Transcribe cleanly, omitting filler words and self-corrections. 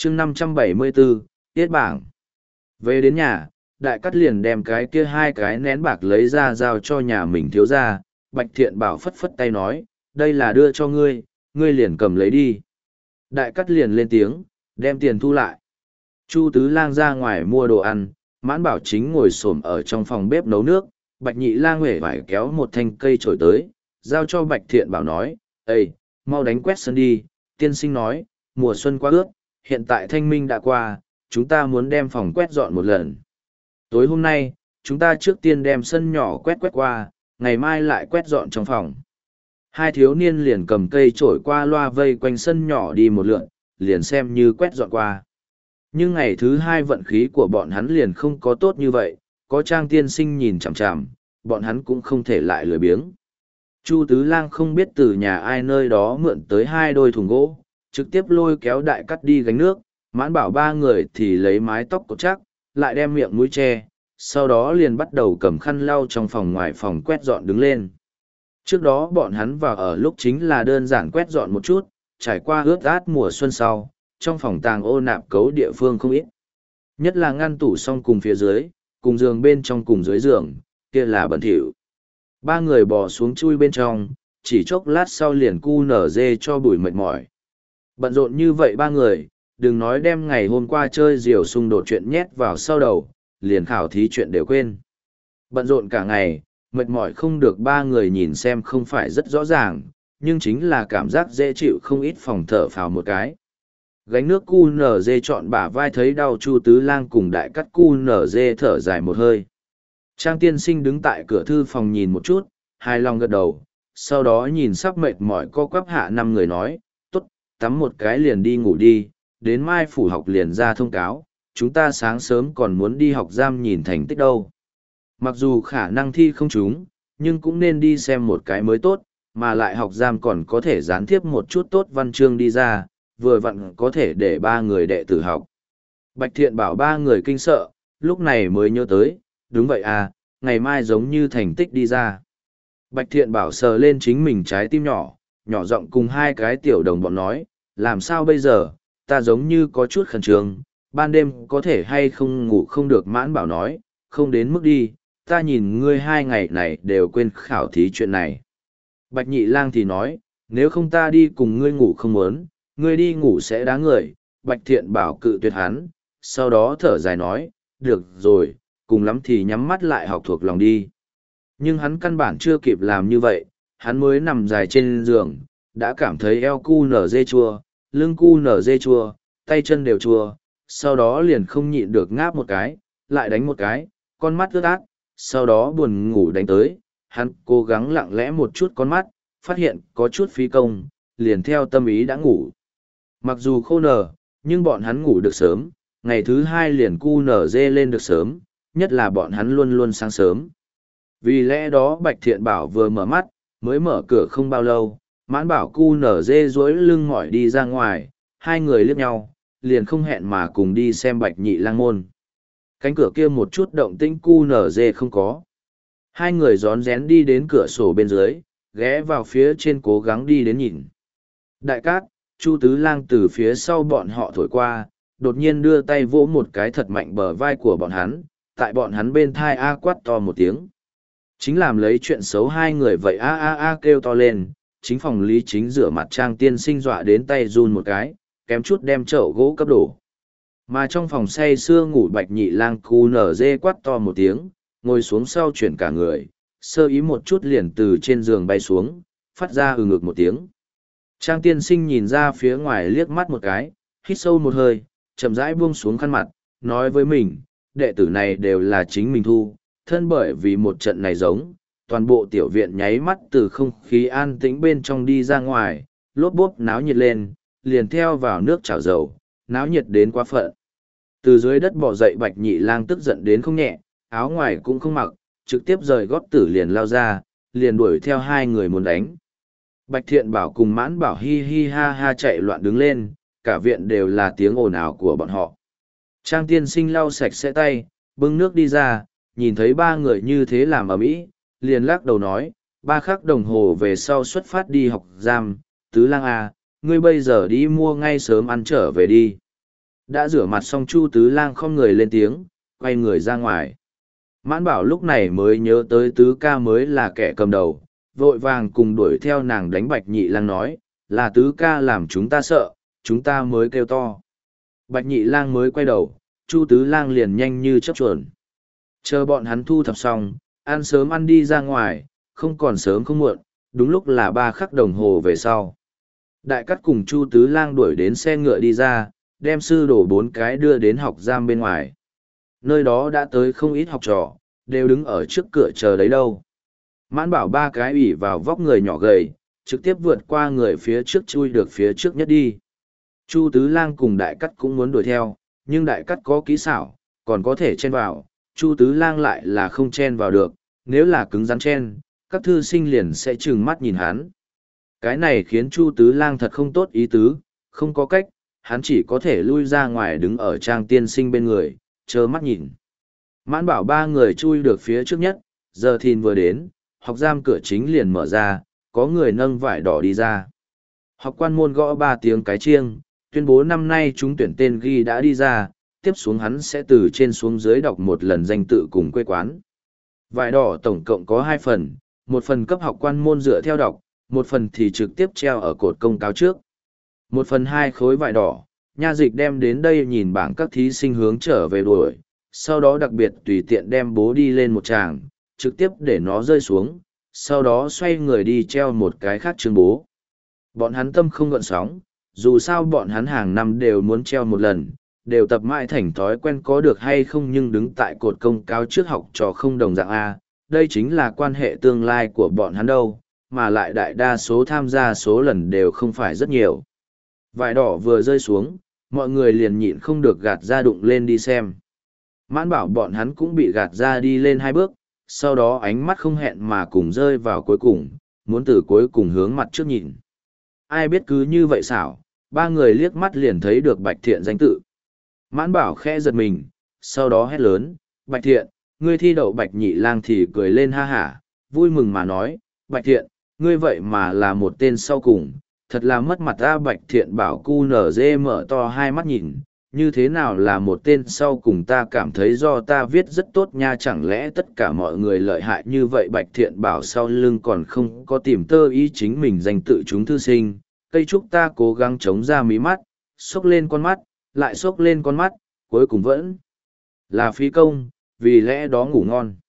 chương 574, tiết bảng. Về đến nhà, đại cắt liền đem cái kia hai cái nén bạc lấy ra giao cho nhà mình thiếu ra. Bạch Thiện Bảo phất phất tay nói, đây là đưa cho ngươi, ngươi liền cầm lấy đi. Đại cắt liền lên tiếng, đem tiền thu lại. Chu Tứ Lang ra ngoài mua đồ ăn, Mãn Bảo chính ngồi xổm ở trong phòng bếp nấu nước. Bạch Nhị Lang huệ vải kéo một thanh cây trổi tới, giao cho Bạch Thiện Bảo nói, ê, mau đánh quét sân đi. Tiên sinh nói, mùa xuân quá ướt, hiện tại thanh minh đã qua, chúng ta muốn đem phòng quét dọn một lần. Tối hôm nay, chúng ta trước tiên đem sân nhỏ quét qua, ngày mai lại quét dọn trong phòng. Hai thiếu niên liền cầm cây trổi qua loa vây quanh sân nhỏ đi một lượn, liền xem như quét dọn qua. Nhưng ngày thứ hai vận khí của bọn hắn liền không có tốt như vậy, có Trang tiên sinh nhìn chằm chằm, bọn hắn cũng không thể lại lười biếng. Chu Tứ Lang không biết từ nhà ai nơi đó mượn tới hai đôi thùng gỗ, trực tiếp lôi kéo đại cắt đi gánh nước, Mãn Bảo ba người thì lấy mái tóc cột chắc, lại đem miệng mũi che, sau đó liền bắt đầu cầm khăn lau trong phòng ngoài phòng quét dọn đứng lên. Trước đó bọn hắn vào ở lúc chính là đơn giản quét dọn một chút, trải qua ướt át mùa xuân sau, trong phòng tàng ô nạp cấu địa phương không ít. Nhất là ngăn tủ song cùng phía dưới, cùng giường bên trong cùng dưới giường, kia là bẩn thỉu. Ba người bò xuống chui bên trong, chỉ chốc lát sau liền cu nở dê cho bụi mệt mỏi. Bận rộn như vậy ba người, đừng nói đem ngày hôm qua chơi diều xung đột chuyện nhét vào sau đầu, liền khảo thí chuyện đều quên. Bận rộn cả ngày, mệt mỏi không được ba người nhìn xem không phải rất rõ ràng, nhưng chính là cảm giác dễ chịu không ít phòng thở phào một cái. Gánh nước cu nở dê chọn bả vai thấy đau Chu Tứ Lang cùng đại cắt cu nở dê thở dài một hơi. Trang tiên sinh đứng tại cửa thư phòng nhìn một chút, hài lòng gật đầu, sau đó nhìn sắp mệt mỏi co quắp hạ năm người nói, tốt, tắm một cái liền đi ngủ đi, đến mai phủ học liền ra thông cáo, chúng ta sáng sớm còn muốn đi học giam nhìn thành tích đâu. Mặc dù khả năng thi không trúng, nhưng cũng nên đi xem một cái mới tốt, mà lại học giam còn có thể gián tiếp một chút tốt văn chương đi ra, vừa vặn có thể để ba người đệ tử học. Bạch Thiện Bảo ba người kinh sợ, lúc này mới nhớ tới, đúng vậy à, ngày mai giống như thành tích đi ra. Bạch Thiện Bảo sờ lên chính mình trái tim nhỏ, nhỏ giọng cùng hai cái tiểu đồng bọn nói, làm sao bây giờ, ta giống như có chút khẩn trương, ban đêm có thể hay không ngủ không được. Mãn Bảo nói, không đến mức đi, ta nhìn ngươi hai ngày này đều quên khảo thí chuyện này. Bạch Nhị Lang thì nói, nếu không ta đi cùng ngươi ngủ không muốn, ngươi đi ngủ sẽ đá người. Bạch Thiện Bảo cự tuyệt hắn, sau đó thở dài nói, được rồi, cùng lắm thì nhắm mắt lại học thuộc lòng đi. Nhưng hắn căn bản chưa kịp làm như vậy, hắn mới nằm dài trên giường, đã cảm thấy eo cu nở dê chua, lưng cu nở dê chua, tay chân đều chua, sau đó liền không nhịn được ngáp một cái, lại đánh một cái, con mắt ướt át, sau đó buồn ngủ đánh tới, hắn cố gắng lặng lẽ một chút con mắt, phát hiện có chút phí công, liền theo tâm ý đã ngủ. Mặc dù khô nở, nhưng bọn hắn ngủ được sớm, ngày thứ hai liền cu nở dê lên được sớm, nhất là bọn hắn luôn luôn sáng sớm. Vì lẽ đó Bạch Thiện Bảo vừa mở mắt, mới mở cửa không bao lâu, Mãn Bảo cu nở dê duỗi lưng mỏi đi ra ngoài, hai người liếc nhau, liền không hẹn mà cùng đi xem Bạch Nhị Lang môn. Cánh cửa kia một chút động tĩnh cu nở dê không có. Hai người rón rén đi đến cửa sổ bên dưới, ghé vào phía trên cố gắng đi đến nhìn. Đại cát, Chu Tứ Lang từ phía sau bọn họ thổi qua, đột nhiên đưa tay vỗ một cái thật mạnh bờ vai của bọn hắn, tại bọn hắn bên thai a quát to một tiếng. Chính làm lấy chuyện xấu hai người vậy a kêu to lên, chính phòng Lý Chính rửa mặt Trang tiên sinh dọa đến tay run một cái, kém chút đem chậu gỗ cấp đổ. Mà trong phòng say sưa ngủ Bạch Nhị Lang cu nở dê quát to một tiếng, ngồi xuống sau chuyển cả người, sơ ý một chút liền từ trên giường bay xuống, phát ra ngực một tiếng. Trang tiên sinh nhìn ra phía ngoài liếc mắt một cái, hít sâu một hơi, chậm rãi buông xuống khăn mặt, nói với mình, đệ tử này đều là chính mình thu, thân bởi vì một trận này giống, toàn bộ tiểu viện nháy mắt từ không khí an tĩnh bên trong đi ra ngoài, lốp bốp náo nhiệt lên, liền theo vào nước chảo dầu, náo nhiệt đến quá phận. Từ dưới đất bò dậy Bạch Nhị Lang tức giận đến không nhẹ, áo ngoài cũng không mặc, trực tiếp rời gót tử liền lao ra, liền đuổi theo hai người muốn đánh. Bạch Thiện Bảo cùng Mãn Bảo hi hi ha ha chạy loạn đứng lên, cả viện đều là tiếng ồn ào của bọn họ. Trang tiên sinh lau sạch sẽ tay, bưng nước đi ra, nhìn thấy ba người như thế làm ầm ĩ, liền lắc đầu nói, 3 khắc đồng hồ về sau xuất phát đi học giam, Tứ Lang à, ngươi bây giờ đi mua ngay sớm ăn trở về đi. Đã rửa mặt xong Chu Tứ Lang không người lên tiếng, quay người ra ngoài. Mãn Bảo lúc này mới nhớ tới Tứ ca mới là kẻ cầm đầu, vội vàng cùng đuổi theo nàng đánh Bạch Nhị Lang nói, là Tứ ca làm chúng ta sợ, chúng ta mới kêu to. Bạch Nhị Lang mới quay đầu, Chu Tứ Lang liền nhanh như chớp chuồn. Chờ bọn hắn thu thập xong, ăn sớm ăn đi ra ngoài, không còn sớm không muộn, đúng lúc là 3 khắc đồng hồ về sau. Đại Cát cùng Chu Tứ Lang đuổi đến xe ngựa đi ra, đem sư đổ 4 cái đưa đến học giam bên ngoài. Nơi đó đã tới không ít học trò, đều đứng ở trước cửa chờ đấy đâu. Mãn Bảo 3 cái ủy vào vóc người nhỏ gầy, trực tiếp vượt qua người phía trước chui được phía trước nhất đi. Chu Tứ Lang cùng Đại Cát cũng muốn đuổi theo, nhưng Đại Cát có kỹ xảo, còn có thể chen vào, Chu Tứ Lang lại là không chen vào được, nếu là cứng rắn chen, các thư sinh liền sẽ trừng mắt nhìn hắn. Cái này khiến Chu Tứ Lang thật không tốt ý tứ, không có cách, hắn chỉ có thể lui ra ngoài đứng ở Trang tiên sinh bên người, trơ mắt nhìn. Mãn Bảo 3 người chui được phía trước nhất, giờ thìn vừa đến, học giam cửa chính liền mở ra, có người nâng vải đỏ đi ra. Học quan môn gõ 3 tiếng cái chiêng, tuyên bố năm nay chúng tuyển tên ghi đã đi ra, tiếp xuống hắn sẽ từ trên xuống dưới đọc một lần danh tự cùng quê quán. Vải đỏ tổng cộng có 2 phần, một phần cấp học quan môn dựa theo đọc, một phần thì trực tiếp treo ở cột công cáo trước. 1/2 khối vải đỏ, nha dịch đem đến đây nhìn bảng các thí sinh hướng trở về đuổi, sau đó đặc biệt tùy tiện đem bố đi lên một tràng, trực tiếp để nó rơi xuống, sau đó xoay người đi treo một cái khác chương bố. Bọn hắn tâm không gợn sóng, dù sao bọn hắn hàng năm đều muốn treo một lần, đều tập mãi thành thói quen có được hay không, nhưng đứng tại cột công cáo trước học trò không đồng dạng A, đây chính là quan hệ tương lai của bọn hắn đâu, mà lại đại đa số tham gia số lần đều không phải rất nhiều. Vải đỏ vừa rơi xuống, mọi người liền nhịn không được gạt ra đụng lên đi xem. Mãn Bảo bọn hắn cũng bị gạt ra đi lên 2 bước, sau đó ánh mắt không hẹn mà cùng rơi vào cuối cùng, muốn từ cuối cùng hướng mặt trước nhìn. Ai biết cứ như vậy xảo, 3 người liếc mắt liền thấy được Bạch Thiện danh tự. Mãn Bảo khẽ giật mình, sau đó hét lớn, Bạch Thiện, ngươi thi đậu Bạch Nhị Lang thì cười lên ha hả, vui mừng mà nói, Bạch Thiện, ngươi vậy mà là một tên sau cùng, thật là mất mặt ta. Bạch Thiện bảo cu nở dê mở to 2 mắt nhìn, như thế nào là một tên sau cùng, ta cảm thấy do ta viết rất tốt nha, chẳng lẽ tất cả mọi người lợi hại như vậy. Bạch Thiện bảo sau lưng còn không có tìm tơ ý chính mình danh tự chúng thư sinh, cây trúc ta cố gắng chống ra mí mắt, xốc lên con mắt, lại xốc lên con mắt, cuối cùng vẫn là phí công, vì lẽ đó ngủ ngon.